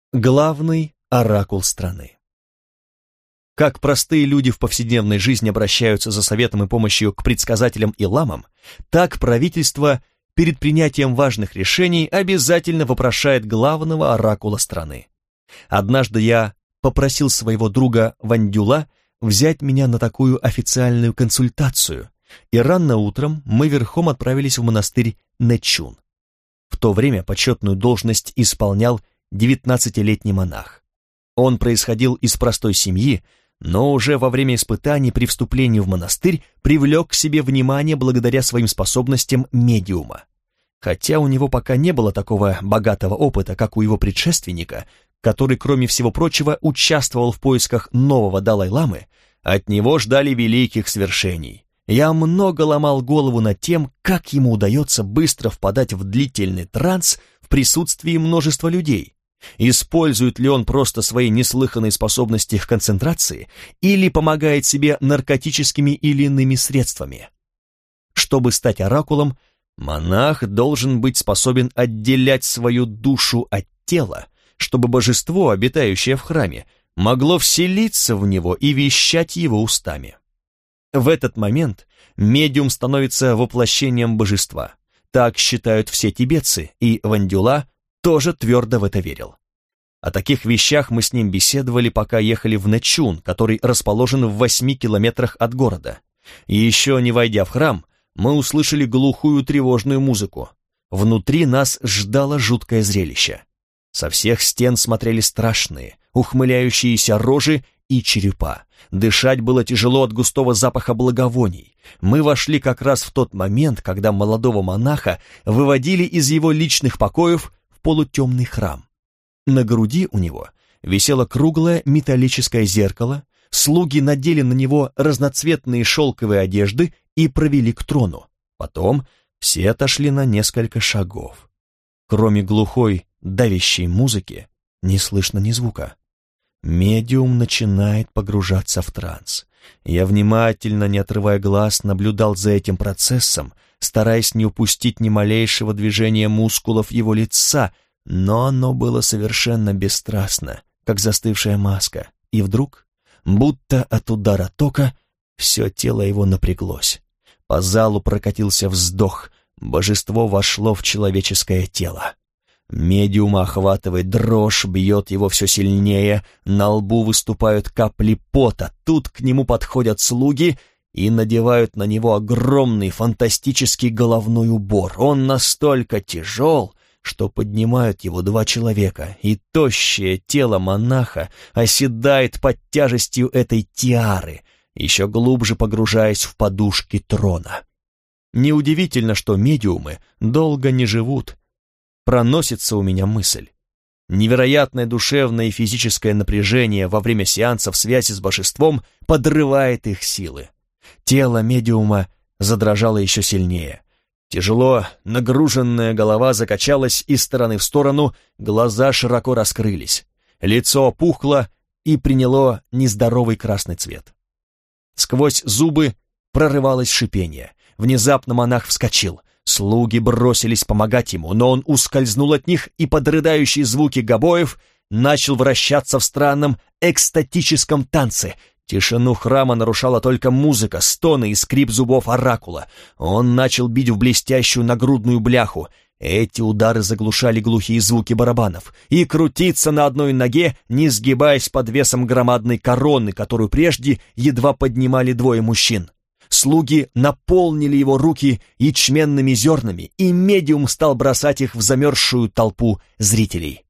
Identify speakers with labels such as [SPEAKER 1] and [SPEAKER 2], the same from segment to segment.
[SPEAKER 1] Главный оракул страны. Как простые люди в повседневной жизни обращаются за советом и помощью к предсказателям и ламам, так правительство перед принятием важных решений обязательно вопрошает главного оракула страны. Однажды я попросил своего друга Вандюла взять меня на такую официальную консультацию, и рано утром мы верхом отправились в монастырь Нэчун. В то время почетную должность исполнял 19-летний монах. Он происходил из простой семьи, но уже во время испытаний при вступлении в монастырь привлек к себе внимание благодаря своим способностям медиума. Хотя у него пока не было такого богатого опыта, как у его предшественника, который, кроме всего прочего, участвовал в поисках нового Далай-ламы, от него ждали великих свершений. Я много ломал голову над тем, как ему удается быстро впадать в длительный транс в присутствии множества людей. Использует ли он просто свои неслыханные способности к концентрации или помогает себе наркотическими или иными средствами? Чтобы стать оракулом, монах должен быть способен отделять свою душу от тела, чтобы божество, обитающее в храме, могло вселиться в него и вещать его устами. В этот момент медиум становится воплощением божества. Так считают все тибетцы, и Вандюла тоже твердо в это верил. О таких вещах мы с ним беседовали, пока ехали в Нэчун, который расположен в 8 километрах от города. И еще не войдя в храм, мы услышали глухую тревожную музыку. Внутри нас ждало жуткое зрелище. Со всех стен смотрели страшные, ухмыляющиеся рожи и черепа. Дышать было тяжело от густого запаха благовоний. Мы вошли как раз в тот момент, когда молодого монаха выводили из его личных покоев в полутемный храм. На груди у него висело круглое металлическое зеркало, слуги надели на него разноцветные шелковые одежды и провели к трону. Потом все отошли на несколько шагов. Кроме глухой, давящей музыки, не слышно ни звука. Медиум начинает погружаться в транс. Я внимательно, не отрывая глаз, наблюдал за этим процессом, стараясь не упустить ни малейшего движения мускулов его лица, но оно было совершенно бесстрастно, как застывшая маска, и вдруг, будто от удара тока, все тело его напряглось. По залу прокатился вздох, божество вошло в человеческое тело. Медиума охватывает дрожь, бьет его все сильнее, на лбу выступают капли пота, тут к нему подходят слуги и надевают на него огромный фантастический головной убор. Он настолько тяжел, что поднимают его 2 человека, и тощее тело монаха оседает под тяжестью этой тиары, еще глубже погружаясь в подушки трона. Неудивительно, что медиумы долго не живут. Проносится у меня мысль. Невероятное душевное и физическое напряжение во время сеансов связи с божеством подрывает их силы. Тело медиума задрожало еще сильнее. Тяжело нагруженная голова закачалась из стороны в сторону, глаза широко раскрылись. Лицо опухло и приняло нездоровый красный цвет. Сквозь зубы прорывалось шипение. Внезапно монах вскочил. Слуги бросились помогать ему, но он ускользнул от них и под рыдающие звуки гобоев начал вращаться в странном экстатическом танце. Тишину храма нарушала только музыка, стоны и скрип зубов оракула. Он начал бить в блестящую нагрудную бляху. Эти удары заглушали глухие звуки барабанов, и крутиться на одной ноге, не сгибаясь под весом громадной короны, которую прежде едва поднимали 2 мужчин. Слуги наполнили его руки ячменными зернами, и медиум стал бросать их в замерзшую толпу зрителей.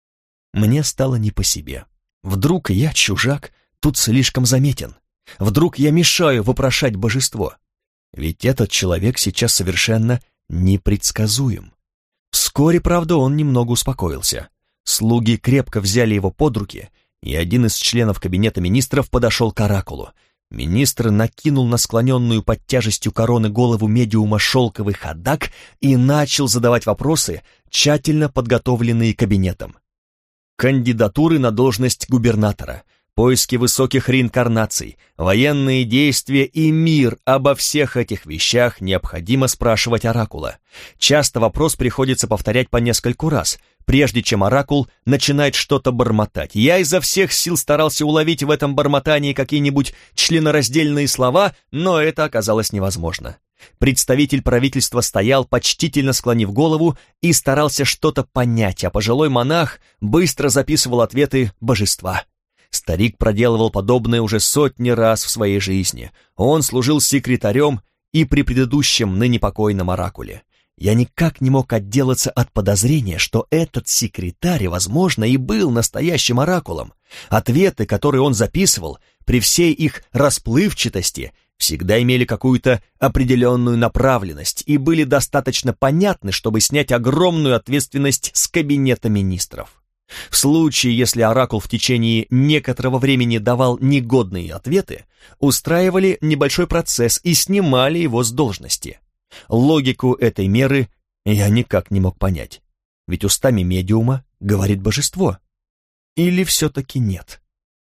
[SPEAKER 1] Мне стало не по себе. Вдруг я, чужак, тут слишком заметен. Вдруг я мешаю вопрошать божество. Ведь этот человек сейчас совершенно непредсказуем. Вскоре, правда, он немного успокоился. Слуги крепко взяли его под руки, и один из членов кабинета министров подошел к оракулу. Министр накинул на склоненную под тяжестью короны голову медиума шелковый ходак и начал задавать вопросы, тщательно подготовленные кабинетом. Кандидатуры на должность губернатора, Поиски высоких реинкарнаций, военные действия и мир — обо всех этих вещах необходимо спрашивать оракула. Часто вопрос приходится повторять по нескольку раз, прежде чем оракул начинает что-то бормотать. Я изо всех сил старался уловить в этом бормотании какие-нибудь членораздельные слова, но это оказалось невозможно. Представитель правительства стоял, почтительно склонив голову, и старался что-то понять, а пожилой монах быстро записывал ответы божества. Старик проделывал подобное уже сотни раз в своей жизни. Он служил секретарем и при предыдущем, ныне покойном оракуле. Я никак не мог отделаться от подозрения, что этот секретарь, возможно, и был настоящим оракулом. Ответы, которые он записывал, при всей их расплывчатости, всегда имели какую-то определенную направленность и были достаточно понятны, чтобы снять огромную ответственность с кабинета министров. В случае, если оракул в течение некоторого времени давал негодные ответы, устраивали небольшой процесс и снимали его с должности. Логику этой меры я никак не мог понять, ведь устами медиума говорит божество. Или все-таки нет?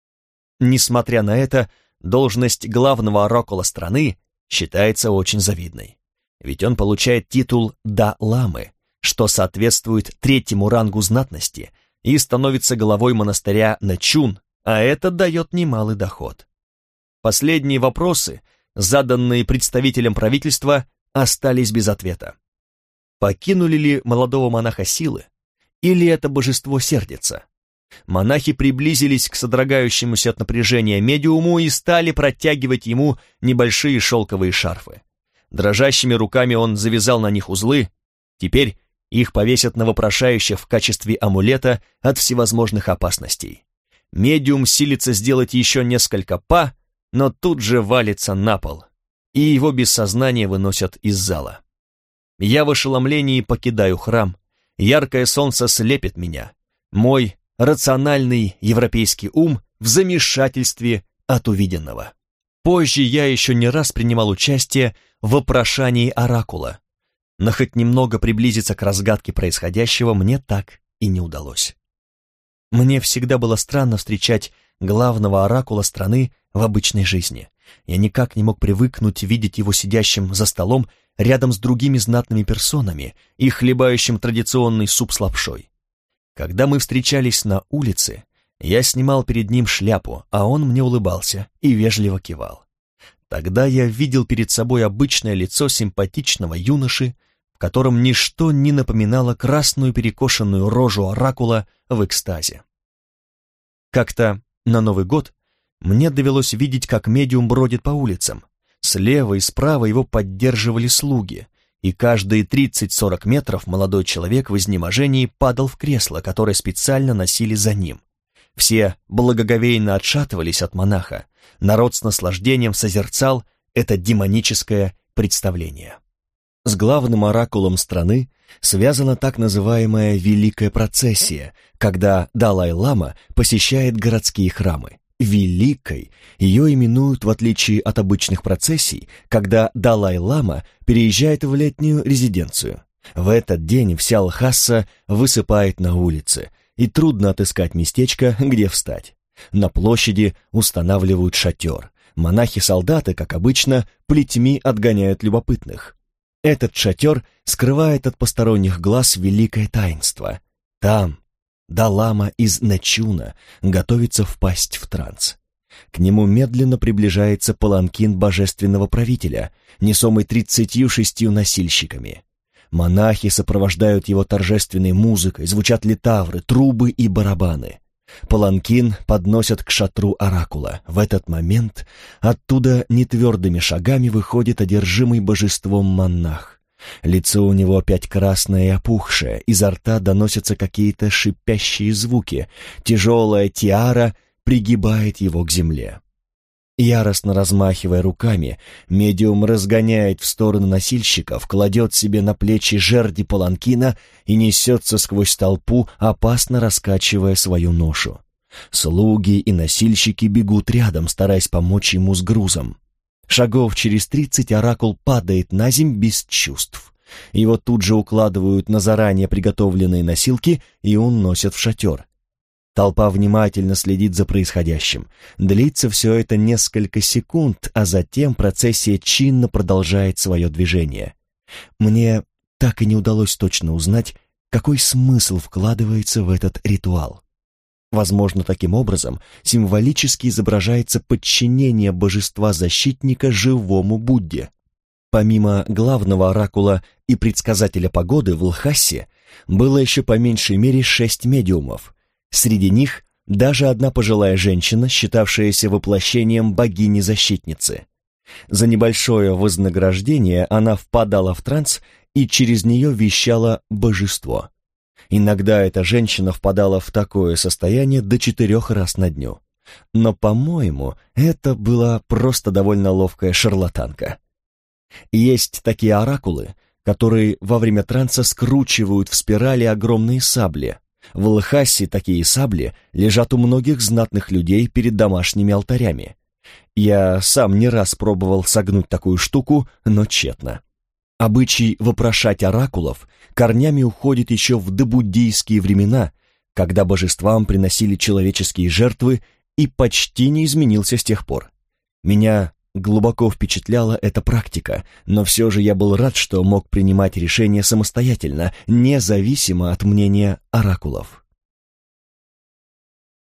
[SPEAKER 1] Несмотря на это, должность главного оракула страны считается очень завидной, ведь он получает титул да-ламы, что соответствует третьему рангу знатности, и становится главой монастыря Начун, а это дает немалый доход. Последние вопросы, заданные представителям правительства, остались без ответа. Покинули ли молодого монаха силы, или это божество сердится? Монахи приблизились к содрогающемуся от напряжения медиуму и стали протягивать ему небольшие шелковые шарфы. Дрожащими руками он завязал на них узлы. Теперь их повесят на вопрошающих в качестве амулета от всевозможных опасностей. Медиум силится сделать еще несколько па, но тут же валится на пол, и его без сознания выносят из зала. Я в ошеломлении покидаю храм, яркое солнце слепит меня. Мой рациональный европейский ум в замешательстве от увиденного. Позже я еще не раз принимал участие в вопрошании оракула, но хоть немного приблизиться к разгадке происходящего мне так и не удалось. Мне всегда было странно встречать главного оракула страны в обычной жизни. Я никак не мог привыкнуть видеть его сидящим за столом рядом с другими знатными персонами и хлебающим традиционный суп с лапшой. Когда мы встречались на улице, я снимал перед ним шляпу, а он мне улыбался и вежливо кивал. Тогда я видел перед собой обычное лицо симпатичного юноши, в котором ничто не напоминало красную перекошенную рожу оракула в экстазе. Как-то на Новый год мне довелось видеть, как медиум бродит по улицам. Слева и справа его поддерживали слуги, и каждые 30-40 метров молодой человек в изнеможении падал в кресло, которое специально носили за ним. Все благоговейно отшатывались от монаха. Народ с наслаждением созерцал это демоническое представление. С главным оракулом страны связана так называемая «Великая процессия», когда Далай-лама посещает городские храмы. Великой ее именуют, в отличие от обычных процессий, когда Далай-лама переезжает в летнюю резиденцию. В этот день вся Лхаса высыпает на улице, и трудно отыскать местечко, где встать. На площади устанавливают шатер. Монахи-солдаты, как обычно, плетьми отгоняют любопытных. Этот шатер скрывает от посторонних глаз великое таинство. Там Далама из Начуна готовится впасть в транс. К нему медленно приближается паланкин божественного правителя, несомый 36 носильщиками. Монахи сопровождают его торжественной музыкой, звучат литавры, трубы и барабаны. Паланкин подносят к шатру оракула. В этот момент оттуда нетвердыми шагами выходит одержимый божеством монах. Лицо у него опять красное и опухшее, изо рта доносятся какие-то шипящие звуки, тяжелая тиара пригибает его к земле. Яростно размахивая руками, медиум разгоняет в сторону носильщиков, кладет себе на плечи жерди паланкина и несется сквозь толпу, опасно раскачивая свою ношу. Слуги и носильщики бегут рядом, стараясь помочь ему с грузом. Шагов через 30 оракул падает на земь без чувств. Его тут же укладывают на заранее приготовленные носилки и уносят в шатер. Толпа внимательно следит за происходящим. Длится все это несколько секунд, а затем процессия чинно продолжает свое движение. Мне так и не удалось точно узнать, какой смысл вкладывается в этот ритуал. Возможно, таким образом символически изображается подчинение божества-защитника живому Будде. Помимо главного оракула и предсказателя погоды в Лхасе, было еще по меньшей мере 6 медиумов. Среди них даже одна пожилая женщина, считавшаяся воплощением богини-защитницы. За небольшое вознаграждение она впадала в транс, и через нее вещало божество. Иногда эта женщина впадала в такое состояние до 4 раз на дню. Но, по-моему, это была просто довольно ловкая шарлатанка. Есть такие оракулы, которые во время транса скручивают в спирали огромные сабли. В Лхасе такие сабли лежат у многих знатных людей перед домашними алтарями. Я сам не раз пробовал согнуть такую штуку, но тщетно. Обычай вопрошать оракулов корнями уходит еще в добуддийские времена, когда божествам приносили человеческие жертвы, и почти не изменился с тех пор. Меня глубоко впечатляла эта практика, но все же я был рад, что мог принимать решения самостоятельно, независимо от мнения оракулов.